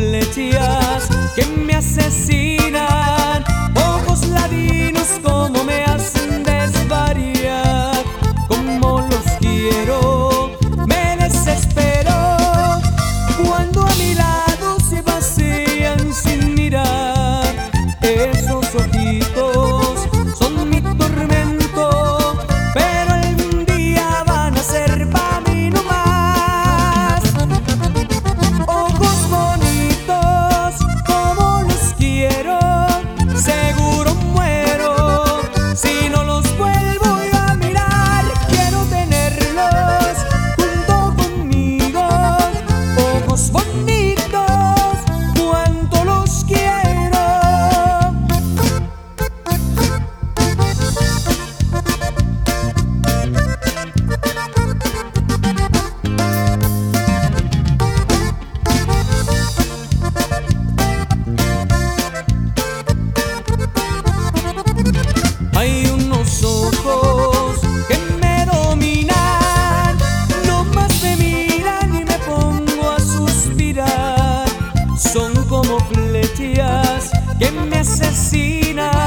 flechas que me asesinan, ojos ladinos como me hacen desvariar. Como los quiero, me desespero cuando a mi lado se vacían sin mirar. Esos ojitos son mi tormento, pero algún día van a ser pa' mí no más. Ojos bonitos como los quiero, seguro muero si no los vuelvo a mirar. Quiero tenerlos junto conmigo, ojos bonitos, cuánto los quiero. Hay unos ojos que me dominan, no más me miran y me pongo a suspirar. Son como flechas que me asesinan,